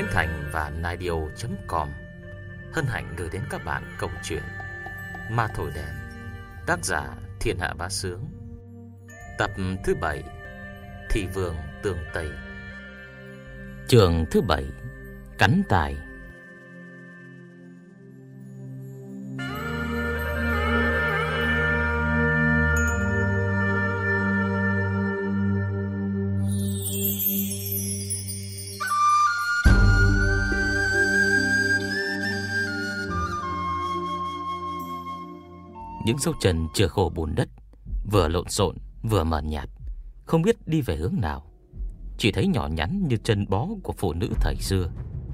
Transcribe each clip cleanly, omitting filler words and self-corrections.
Thành và Naidio.com hân hạnh gửi đến các bạn câu chuyện Ma Thổi Đèn, tác giả Thiên Hạ Bá Sướng, tập thứ 7, Thị Vương Tường Tây, chương thứ 7, Cắn Tài. Những dấu chân chưa khô bùn đất, vừa lộn xộn vừa mờ nhạt, không biết đi về hướng nào. Chỉ thấy nhỏ nhắn như chân bó của phụ nữ thời xưa.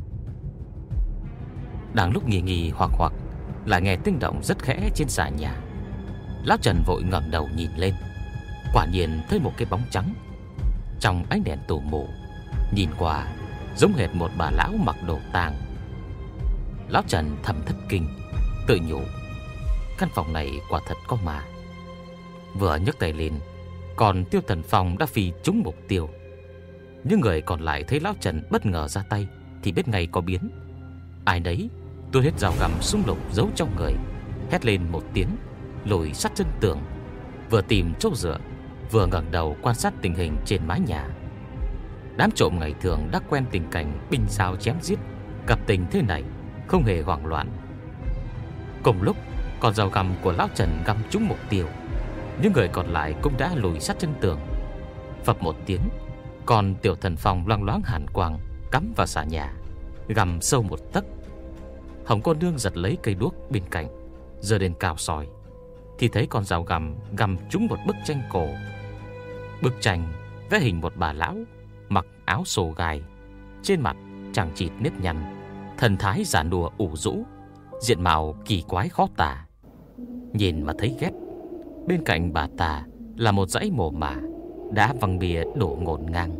Đang lúc nghi hoặc lại nghe tiếng động rất khẽ trên xà nhà. Lão Trần vội ngẩng đầu nhìn lên, quả nhiên thấy một cái bóng trắng trong ánh đèn tù mù, nhìn qua giống hệt một bà lão mặc đồ tang. Lão Trần thầm thất kinh, tự nhủ căn phòng này quả thật có ma. Vừa nhấc tay lên, còn Tiêu Thần Phong đã phi trúng mục tiêu. Những người còn lại thấy lão Trần bất ngờ ra tay thì biết ngay có biến. Ai nấy tuốt hết dao găm súng lục giấu trong người, hét lên một tiếng, lùi sát chân tường, vừa tìm chỗ dựa, vừa ngẩng đầu quan sát tình hình trên mái nhà. Đám trộm ngày thường đã quen tình cảnh binh sao chém giết, gặp tình thế này không hề hoảng loạn. Cùng lúc con dao găm của lão Trần găm trúng mục tiêu, những người còn lại cũng đã lùi sát chân tường. Phập một tiếng, còn Tiểu Thần Phong loang loáng hàn quang cắm vào xà nhà, găm sâu một tấc. Hồng cô nương giật lấy cây đuốc bên cạnh, giơ lên cao soi, thì thấy con dao găm găm trúng một bức tranh cổ. Bức tranh vẽ hình một bà lão mặc áo xồ gai, trên mặt chằng chịt nếp nhăn, thần thái già nua ủ rũ, diện mạo kỳ quái khó tả, nhìn mà thấy ghét. Bên cạnh bà ta là một dãy mồ mả đã văng bìa đổ ngổn ngang.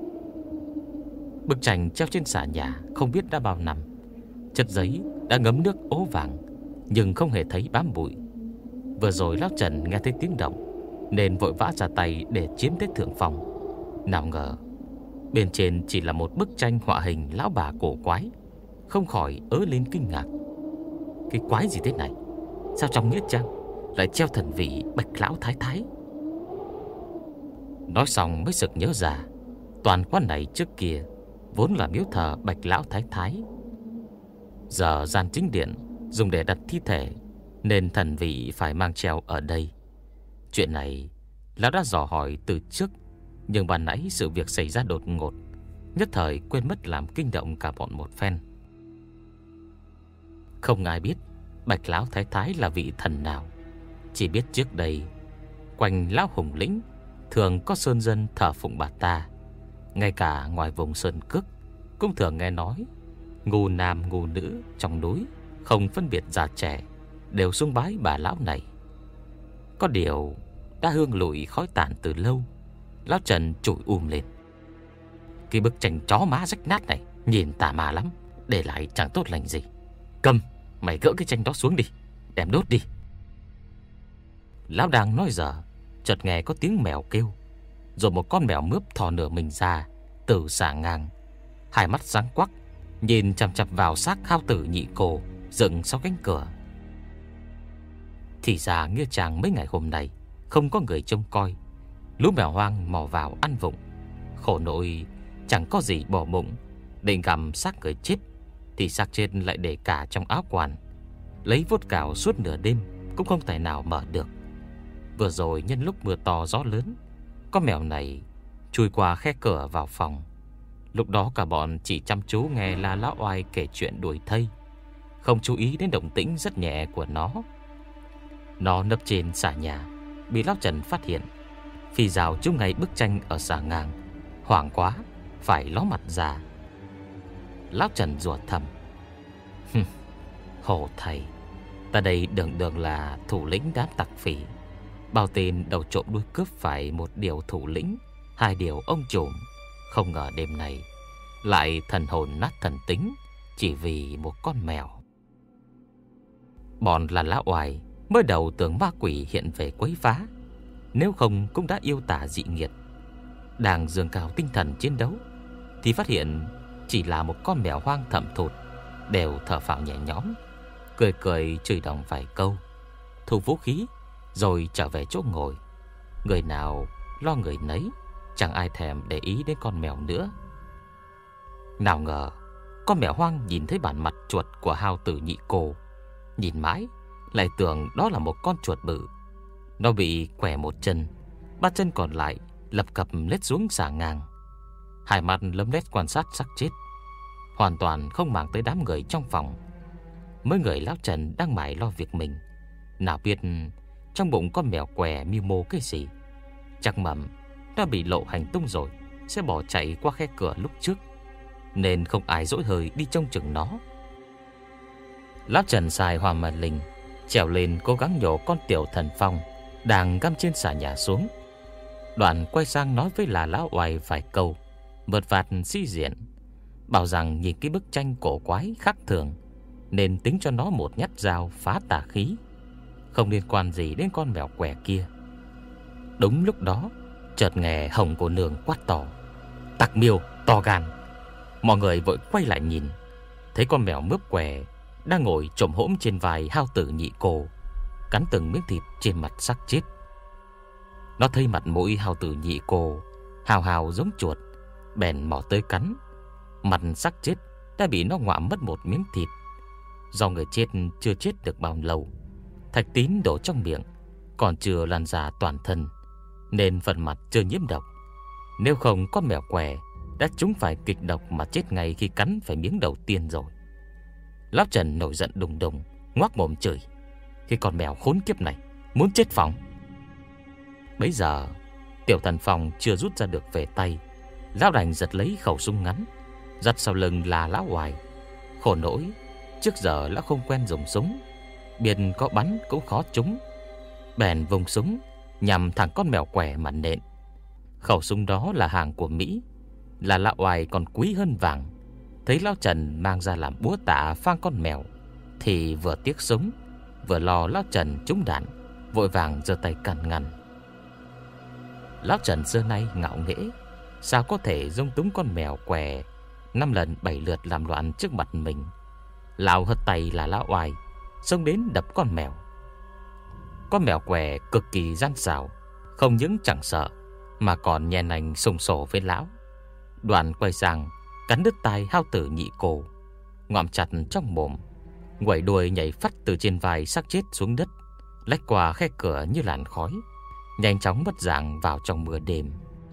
Bức tranh treo trên xà nhà không biết đã bao năm, chất giấy đã ngấm nước ố vàng, nhưng không hề thấy bám bụi. Vừa rồi lão Trần nghe thấy tiếng động nên vội vã ra tay để chiếm thế thượng phong. Nào ngờ bên trên chỉ là một bức tranh họa hình lão bà cổ quái, không khỏi ớ lên kinh ngạc. Cái quái gì thế này? Sao trong nghĩa trang lại treo thần vị Bạch Lão Thái Thái? Nói xong mới sực nhớ ra, toàn quán này trước kia vốn là miếu thờ Bạch Lão Thái Thái. Giờ gian chính điện dùng để đặt thi thể, nên thần vị phải mang treo ở đây. Chuyện này lão đã dò hỏi từ trước, nhưng ban nãy sự việc xảy ra đột ngột, nhất thời quên mất làm kinh động cả bọn một phen. Không ai biết Bạch Lão Thái Thái là vị thần nào, chỉ biết trước đây quanh Lão Hùng Lĩnh thường có sơn dân thờ phụng bà ta. Ngay cả ngoài vùng sơn cước cũng thường nghe nói ngu nam ngu nữ trong núi không phân biệt già trẻ đều sung bái bà lão này. Có điều đã hương lụi khói tàn từ lâu. Lão Trần chửi lên: cái bức tranh chó má rách nát này nhìn tà ma lắm, để lại chẳng tốt lành gì. Cầm, mày gỡ cái tranh đó xuống đi, đem đốt đi. Lão đang nói dở, chợt nghe có tiếng mèo kêu, rồi một con mèo mướp thò nửa mình ra từ xà ngang, hai mắt sáng quắc nhìn chằm chằm vào xác hao tử nhị cô dựng sau cánh cửa. Thì ra nghĩa trang mấy ngày hôm nay không có người trông coi, lũ mèo hoang mò vào ăn vụng. Khổ nỗi chẳng có gì bỏ bụng, định gặm xác người chết thì xác chết lại để cả trong áo quan, lấy vuốt cào suốt nửa đêm cũng không thể nào mở được. Vừa rồi nhân lúc mưa to gió lớn, con mèo này chui qua khe cửa vào phòng. Lúc đó cả bọn chỉ chăm chú nghe La Lão Oai kể chuyện đuổi thây, không chú ý đến động tĩnh rất nhẹ của nó. Nó nấp trên xà nhà, bị Lão Trần phát hiện, phi rào trúng ngay bức tranh ở xà ngang, hoảng quá phải ló mặt ra. Lão Trần rủa thầm: Hổ thầy, ta đây đường là thủ lĩnh đám tặc phỉ, bao tên đầu trộm đuôi cướp phải một điều thủ lĩnh, hai điều ông trùm. Không ngờ đêm này lại thần hồn nát thần tính chỉ vì một con mèo. Bọn là Lão Oai mới đầu tưởng ma quỷ hiện về quấy phá, nếu không cũng đã yêu tả dị nghiệt. Đang dâng cao tinh thần chiến đấu thì phát hiện chỉ là một con mèo hoang thậm thụt đều thở phào nhẹ nhõm, cười cười chửi đồng vài câu, thu vũ khí rồi trở về chỗ ngồi. Người nào lo người nấy, chẳng ai thèm để ý đến con mèo nữa. Nào ngờ con mèo hoang nhìn thấy bản mặt chuột của hao tử nhị cô, nhìn mãi lại tưởng đó là một con chuột bự. Nó bị quẻ một chân, ba chân còn lại lập cập lết xuống xà ngang, hai mắt lấm lét quan sát xác chết, hoàn toàn không màng tới đám người trong phòng. Mấy người lão Trần đang mải lo việc mình, nào biết trong bụng con mèo què mưu mô cái gì. Chắc mầm đã bị lộ hành tung rồi, sẽ bỏ chạy qua khe cửa lúc trước, nên không ai dỗi hơi đi trông chừng nó. Lão Trần xài Hoa Mà Linh trèo lên cố gắng nhổ con tiểu thần phong đang găm trên xà nhà xuống. Đoạn quay sang nói với là lão oai vài câu vợt vạt sĩ diện, bảo rằng nhìn cái bức tranh cổ quái khác thường nên tính cho nó một nhát dao phá tà khí, không liên quan gì đến con mèo què kia. Đúng lúc đó chợt nghe Hồng cô nương quát to: "Tặc miêu to gan!" Mọi người vội quay lại nhìn, thấy con mèo mướp què đang ngồi chồm hổm trên vai hao tử nhị cô, cắn từng miếng thịt trên mặt xác chết. Nó thấy mặt mũi hao tử nhị cô hào hào giống chuột, bèn mò tới cắn. Mặt xác chết đã bị nó ngoạm mất một miếng thịt. Do người chết chưa chết được bao lâu, thạch tín đổ trong miệng còn chưa lan ra toàn thân, nên phần mặt chưa nhiễm độc. Nếu không, con mèo què đã trúng phải kịch độc mà chết ngay khi cắn phải miếng đầu tiên rồi. Lão Trần nổi giận đùng đùng, ngoác mồm chửi: "Cái con mèo khốn kiếp này muốn chết phỏng!" Bấy giờ tiểu thần phong chưa rút ra được về tay, lão đành giật lấy khẩu súng ngắn dắt sau lưng là lão oai. Khổ nỗi trước giờ lão không quen dùng súng, biết có bắn cũng khó trúng, bèn vùng súng nhằm thẳng con mèo què mà nện. Khẩu súng đó là hàng của Mỹ, là lão oai còn quý hơn vàng. Thấy lão Trần mang ra làm búa tạ phang con mèo, thì vừa tiếc súng vừa lo lão Trần trúng đạn, vội vàng giơ tay cản ngăn. Lão Trần xưa nay ngạo nghễ, sao có thể dung túng con mèo què 5 lần 7 lượt làm loạn trước mặt mình. Lão hất tay là lão oai xông đến đập con mèo. Con mèo què cực kỳ gian xảo, không những chẳng sợ mà còn nhen nanh sùng sổ với lão. Đoạn quay sang cắn đứt tai hao tử nhị cô, ngoạm chặt trong mồm, quẩy đuôi nhảy phắt từ trên vai xác chết xuống đất, lách qua khe cửa như làn khói, nhanh chóng mất dạng vào trong mưa đêm.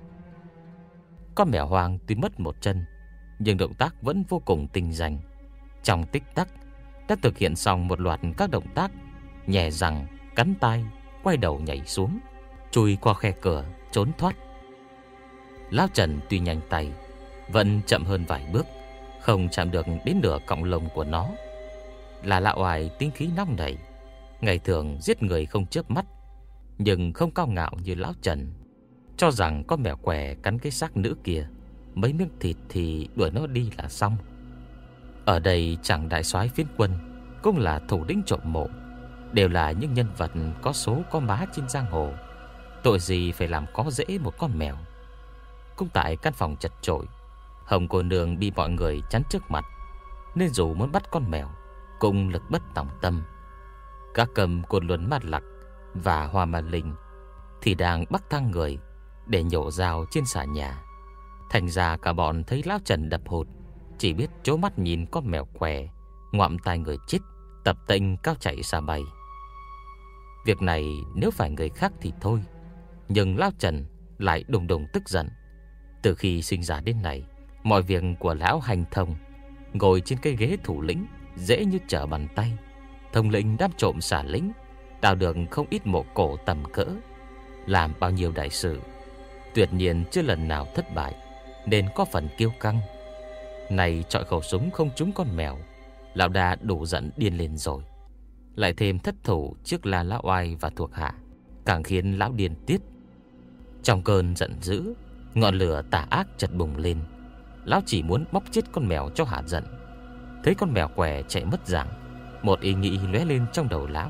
Con mèo hoang tuy mất một chân, nhưng động tác vẫn vô cùng tinh danh. Trong tích tắc đã thực hiện xong một loạt các động tác nhè răng, cắn tai, quay đầu nhảy xuống, chui qua khe cửa trốn thoát. Lão Trần tuy nhanh tay, vẫn chậm hơn vài bước, không chạm được đến nửa cọng lông của nó. Là lão oai tính khí nóng nảy, ngày thường giết người không chớp mắt, nhưng không cao ngạo như lão Trần, cho rằng con mèo què cắn cái xác nữ kia mấy miếng thịt thì đuổi nó đi là xong. Ở đây chẳng đại soái phiến quân cũng là thủ lĩnh trộm mộ, đều là những nhân vật có số có má trên giang hồ, tội gì phải làm khó dễ một con mèo. Cũng tại căn phòng chật chội, Hồng cô nương bị mọi người chắn trước mặt, nên dù muốn bắt con mèo cũng lực bất tòng tâm. Các cầm Côn Luân Mạt Lặc và Hoa Ma Linh thì đang bắt thang người để nhổ dao trên xà nhà. Thành ra cả bọn thấy lão Trần đập hụt, chỉ biết trố mắt nhìn con mèo què ngoạm tai người chết, tập tễnh cao chạy xa bay. Việc này nếu phải người khác thì thôi, nhưng lão Trần lại đùng đùng tức giận. Từ khi sinh ra đến nay, mọi việc của lão hành thông, ngồi trên cái ghế thủ lĩnh dễ như trở bàn tay. Thống lĩnh đám trộm xả lính, đào được không ít mộ cổ tầm cỡ, làm bao nhiêu đại sự, tuyệt nhiên chưa lần nào thất bại, nên có phần kiêu căng. Này chọi khẩu súng không trúng con mèo, lão đã đủ giận điên lên rồi. Lại thêm thất thủ trước là lão oai và thuộc hạ, càng khiến lão điên tiết. Trong cơn giận dữ, ngọn lửa tà ác chợt bùng lên. Lão chỉ muốn bóp chết con mèo cho hả giận. Thấy con mèo què chạy mất dạng, một ý nghĩ lóe lên trong đầu lão.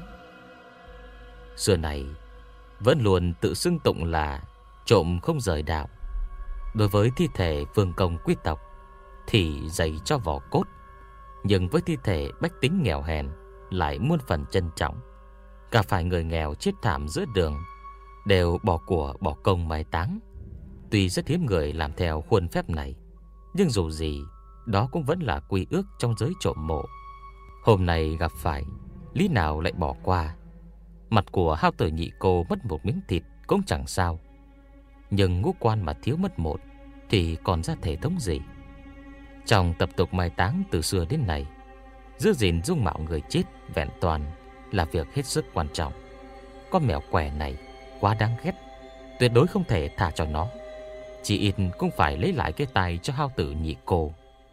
Xưa này vẫn luôn tự xưng tụng là trộm không rời đạo. Đối với thi thể vương công quý tộc, thì dày cho vỏ cốt, nhưng với thi thể bách tính nghèo hèn lại muôn phần trân trọng. Cả phải người nghèo chết thảm giữa đường đều bỏ của bỏ công mai táng. Tuy rất hiếm người làm theo khuôn phép này, nhưng dù gì đó cũng vẫn là quy ước trong giới trộm mộ. Hôm nay gặp phải, lý nào lại bỏ qua. Mặt của Hao Tử Nhị Cô mất một miếng thịt cũng chẳng sao, nhưng ngũ quan mà thiếu mất một thì còn ra thể thống gì. Trong tập tục mai táng từ xưa đến nay, giữ gìn dung mạo người chết vẹn toàn là việc hết sức quan trọng. Con mèo quẻ này quá đáng ghét, tuyệt đối không thể thả cho nó. Chỉ ít cũng phải lấy lại cái tài cho Hao Tử Nhị Cô.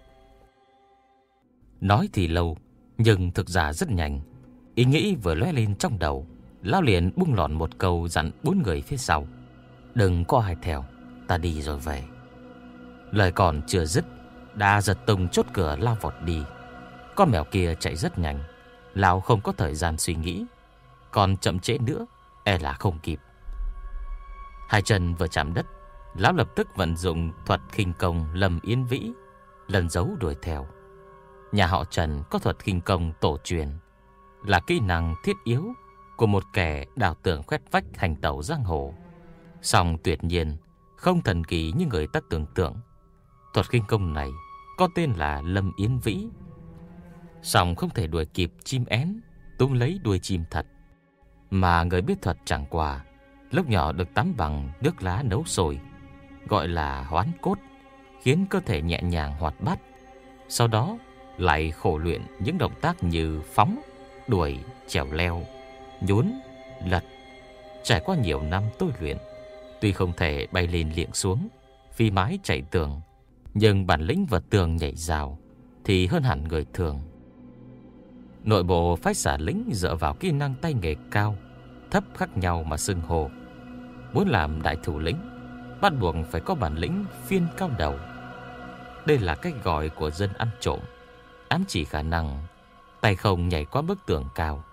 Nói thì lâu, nhưng thực ra rất nhanh. Ý nghĩ vừa lóe lên trong đầu, lão liền bung lỏn một câu dặn 4 người phía sau: đừng có ai theo, ta đi rồi về. Lời còn chưa dứt, đã giật tung chốt cửa lao vọt đi. Con mèo kia chạy rất nhanh, lão không có thời gian suy nghĩ, còn chậm trễ nữa e là không kịp. Hai chân vừa chạm đất, lão lập tức vận dụng thuật khinh công Lâm Yên Vĩ, lần giấu đuổi theo. Nhà họ Trần có thuật khinh công tổ truyền, là kỹ năng thiết yếu của một kẻ đào tường khoét vách hành tẩu giang hồ. Song tuyệt nhiên không thần kỳ như người ta tưởng tượng. Thuật khinh công này có tên là Lâm Yến Vĩ, song không thể đuổi kịp chim én túm lấy đuôi chim thật. Mà người biết thuật chẳng qua lúc nhỏ được tắm bằng nước lá nấu sôi, gọi là hoán cốt, khiến cơ thể nhẹ nhàng hoạt bát. Sau đó lại khổ luyện những động tác như phóng, đuổi, trèo leo, nhún, lật. Trải qua nhiều năm tôi luyện, tuy không thể bay lên liệng xuống, phi mái chạy tường, nhưng bản lĩnh vượt tường nhảy rào thì hơn hẳn người thường. Nội bộ phái Xả Lĩnh dựa vào kỹ năng tay nghề cao thấp khác nhau mà xưng hô. Muốn làm đại thủ lĩnh, bắt buộc phải có bản lĩnh phiên cao đầu. Đây là cách gọi của dân ăn trộm, ám chỉ khả năng tay không nhảy qua bức tường cao.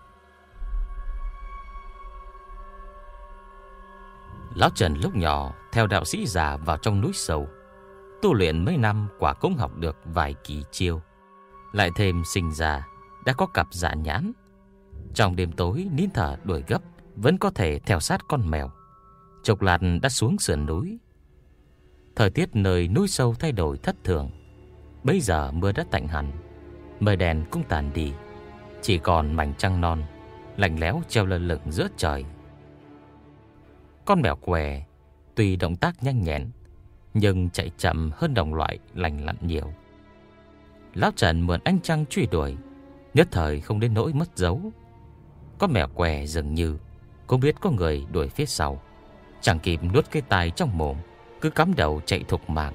Lão Trần lúc nhỏ theo đạo sĩ già vào trong núi sâu, tu luyện mấy năm quả cũng học được vài kỳ chiêu. Lại thêm sinh ra đã có cặp dạ nhãn, trong đêm tối nín thở đuổi gấp vẫn có thể theo sát con mèo. Chốc lát đã xuống sườn núi. Thời tiết nơi núi sâu thay đổi thất thường. Bây giờ mưa đã tạnh hẳn, mây đèn cũng tàn đi, chỉ còn mảnh trăng non lạnh lẽo treo lơ lửng giữa trời. Con mèo què tuy động tác nhanh nhẹn, nhưng chạy chậm hơn đồng loại lành lặn nhiều. Lão Trần mượn ánh trăng truy đuổi, nhất thời không đến nỗi mất dấu. Con mèo què dường như cũng biết có người đuổi phía sau, chẳng kịp nuốt cái tai trong mồm, cứ cắm đầu chạy thục mạng.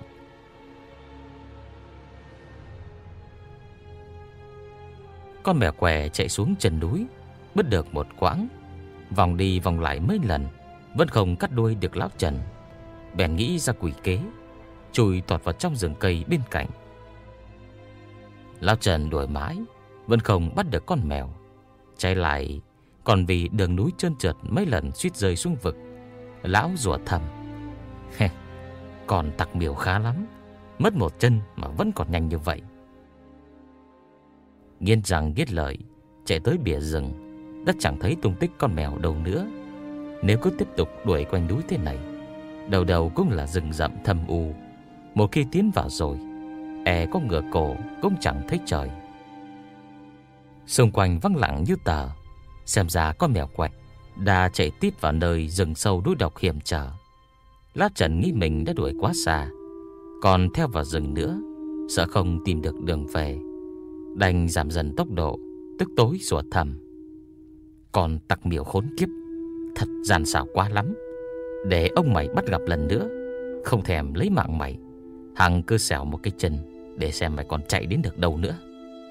Con mèo què chạy xuống chân núi, bước được một quãng, vòng đi vòng lại mấy lần vẫn không cắt đuôi được lão Trần. Bèn nghĩ ra quỷ kế, chui tọt vào trong rừng cây bên cạnh. Lão Trần đuổi mãi vẫn không bắt được con mèo. Trái lại còn vì đường núi trơn trượt mấy lần suýt rơi xuống vực, lão rủa thầm: còn tặc miều khá lắm, mất một chân mà vẫn còn nhanh như vậy. Nghiến răng nghiến lợi chạy tới bìa rừng, đã chẳng thấy tung tích con mèo đâu nữa. Nếu cứ tiếp tục đuổi quanh núi thế này, đầu đầu cũng là rừng rậm thâm u. Một khi tiến vào rồi, e có ngửa cổ cũng chẳng thấy trời. Xung quanh vắng lặng như tờ, xem ra con mèo quạnh đã chạy tít vào nơi rừng sâu núi độc hiểm trở. Lão Trần nghĩ mình đã đuổi quá xa, còn theo vào rừng nữa sợ không tìm được đường về, đành giảm dần tốc độ, tức tối rủa thầm: còn tặc miểu khốn kiếp, thật gian xảo quá lắm. Để ông mày bắt gặp lần nữa, không thèm lấy mạng mày, hằng cứ xẻo một cái chân để xem mày còn chạy đến được đâu nữa.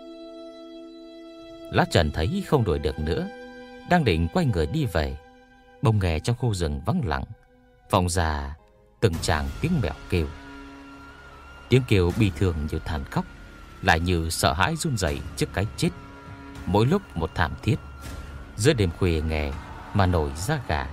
Lão Trần thấy không đuổi được nữa, đang định quay người đi về, bỗng nghe trong khu rừng vắng lặng vọng ra từng tràng tiếng mèo kêu. Tiếng kêu bi thương như than khóc, lại như sợ hãi run rẩy trước cái chết, mỗi lúc một thảm thiết. Giữa đêm khuya nghe mà nổi da gà.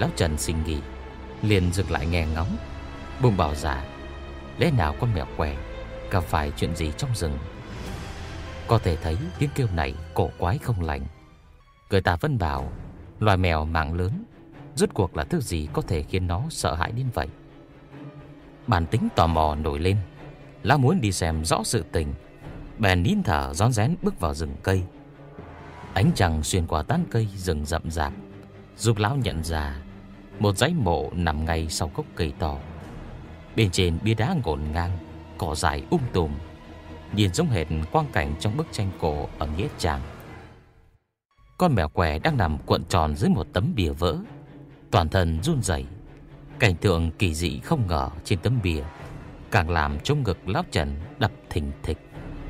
Lão Trần xin nghỉ, liền dừng lại nghe ngóng, bụng bảo dạ lẽ nào con mèo què gặp phải chuyện gì trong rừng. Có thể thấy tiếng kêu này cổ quái không lành. Người ta vẫn bảo loài mèo mạng lớn rốt cuộc là thứ gì có thể khiến nó sợ hãi đến vậy. Bản tính tò mò nổi lên, lão muốn đi xem rõ sự tình, bèn nín thở rón rén bước vào rừng cây. Ánh trăng xuyên qua tán cây rừng rậm rạp, giúp lão nhận ra một dãy mộ nằm ngay sau gốc cây to. Bên trên bia đá ngổn ngang, cỏ dại tùm, nhìn giống hệt quang cảnh trong bức tranh cổ ở nghĩa trang. Con mèo què đang nằm cuộn tròn dưới một tấm bìa vỡ, toàn thân run rẩy. Cảnh tượng kỳ dị không ngờ trên tấm bìa càng làm trong ngực lão Trần đập thình thịch.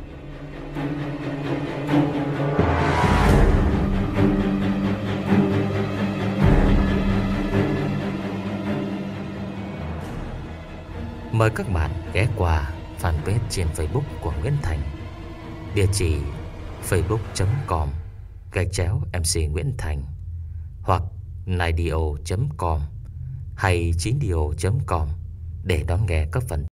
Mời các bạn ghé qua fanpage trên Facebook của Nguyễn Thành, địa chỉ facebook.com/MC Nguyễn Thành, hoặc naidio.com hay 9dio.com để đón nghe các phần